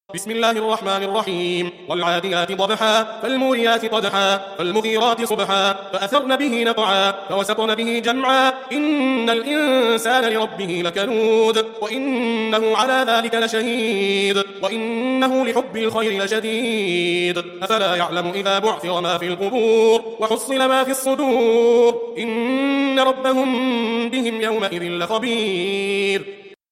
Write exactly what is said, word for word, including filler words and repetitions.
بسم الله الرحمن الرحيم والعاديات ضبحا فالموريات قدحا فالمغيرات صبحا فأثرن به نقعا فوسطن به جمعا إن الإنسان لربه لكنود وإنه على ذلك لشهيد وإنه لحب الخير لشديد أفلا يعلم إذا بعثر ما في القبور وحصل ما في الصدور إن ربهم بهم يومئذ لخبير